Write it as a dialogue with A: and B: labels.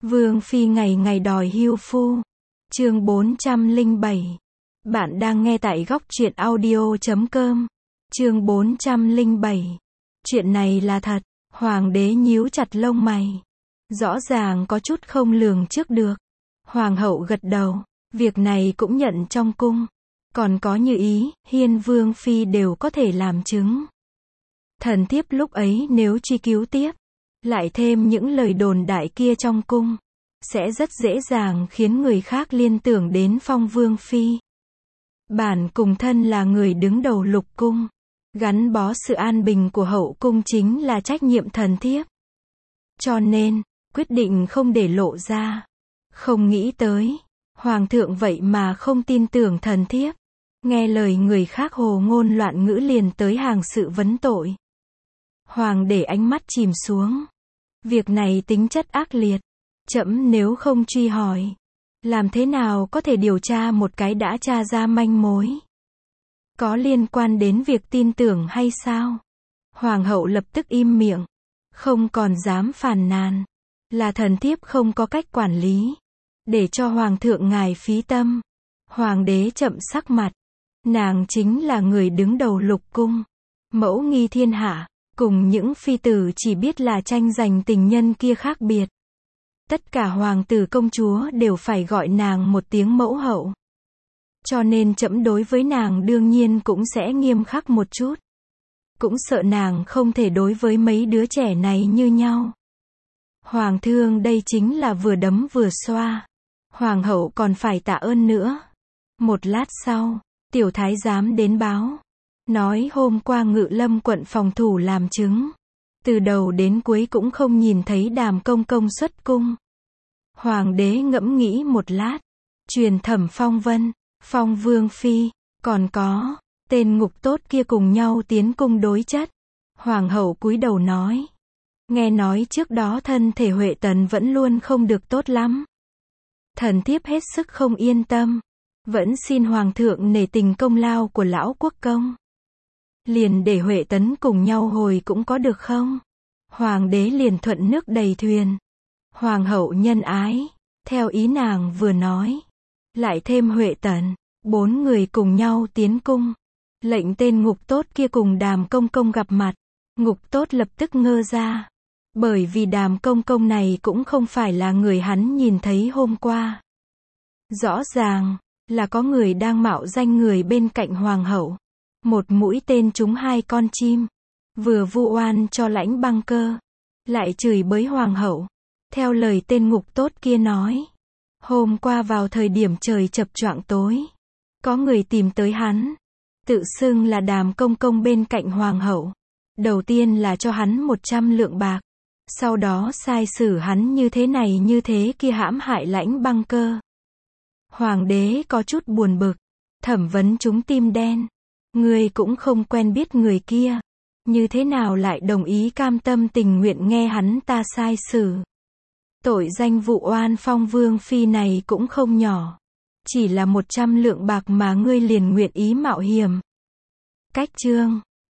A: Vương phi ngày ngày đòi hưu phu. Chương 407. Bạn đang nghe tại góc truyện audio.com. Chương 407. Chuyện này là thật. Hoàng đế nhíu chặt lông mày. Rõ ràng có chút không lường trước được. Hoàng hậu gật đầu. Việc này cũng nhận trong cung. Còn có Như Ý, Hiên Vương phi đều có thể làm chứng. Thần thiếp lúc ấy nếu truy cứu tiếp, lại thêm những lời đồn đại kia trong cung, sẽ rất dễ dàng khiến người khác liên tưởng đến Phong Vương phi. Bản cùng thân là người đứng đầu lục cung, gắn bó sự an bình của hậu cung chính là trách nhiệm thần thiếp. Cho nên, quyết định không để lộ ra. Không nghĩ tới, Hoàng thượng vậy mà không tin tưởng thần thiếp. Nghe lời người khác hồ ngôn loạn ngữ liền tới hàng sự vấn tội. Hoàng để ánh mắt chìm xuống. Việc này tính chất ác liệt. Trẫm nếu không truy hỏi, làm thế nào có thể điều tra một cái đã tra ra manh mối? Có liên quan đến việc tin tưởng hay sao? Hoàng hậu lập tức im miệng. Không còn dám phàn nàn. Là thần thiếp không có cách quản lý. Để cho Hoàng thượng ngài phí tâm. Hoàng đế chậm sắc mặt. Nàng chính là người đứng đầu lục cung. Mẫu nghi thiên hạ. Cùng những phi tử chỉ biết là tranh giành tình nhân kia khác biệt. Tất cả hoàng tử công chúa đều phải gọi nàng một tiếng mẫu hậu. Cho nên trẫm đối với nàng đương nhiên cũng sẽ nghiêm khắc một chút. Cũng sợ nàng không thể đối với mấy đứa trẻ này như nhau. Hoàng thương đây chính là vừa đấm vừa xoa. Hoàng hậu còn phải tạ ơn nữa. Một lát sau, tiểu thái giám đến báo. Nói hôm qua Ngự Lâm quận phòng thủ làm chứng. Từ đầu đến cuối cũng không nhìn thấy Đàm công công xuất cung. Hoàng đế ngẫm nghĩ một lát. Truyền Thẩm Phong Vân, Phong Vương phi, còn có tên ngục tốt kia cùng nhau tiến cung đối chất. Hoàng hậu cúi đầu nói. Nghe nói trước đó thân thể Huệ Tần vẫn luôn không được tốt lắm. Thần thiếp hết sức không yên tâm. Vẫn xin Hoàng thượng nể tình công lao của lão quốc công. Liền để Huệ Tấn cùng nhau hồi cũng có được không? Hoàng đế liền thuận nước đầy thuyền. Hoàng hậu nhân ái, theo ý nàng vừa nói. Lại thêm Huệ Tấn, 4 người cùng nhau tiến cung. Lệnh tên ngục tốt kia cùng Đàm công công gặp mặt. Ngục tốt lập tức ngơ ra. Bởi vì Đàm công công này cũng không phải là người hắn nhìn thấy hôm qua. Rõ ràng, là có người đang mạo danh người bên cạnh Hoàng hậu. Một mũi tên trúng 2 con chim. Vừa vu oan cho Lãnh Băng Cơ. Lại chửi bới Hoàng hậu. Theo lời tên ngục tốt kia nói. Hôm qua vào thời điểm trời chập choạng tối. Có người tìm tới hắn. Tự xưng là Đàm công công bên cạnh Hoàng hậu. Đầu tiên là cho hắn 100 lượng bạc. Sau đó sai xử hắn như thế này như thế kia hãm hại Lãnh Băng Cơ. Hoàng đế có chút buồn bực. Thẩm vấn chúng tim đen. Ngươi cũng không quen biết người kia. Như thế nào lại đồng ý cam tâm tình nguyện nghe hắn ta sai xử. Tội danh vụ oan Phong Vương phi này cũng không nhỏ. Chỉ là 100 lượng bạc mà ngươi liền nguyện ý mạo hiểm. Cách chương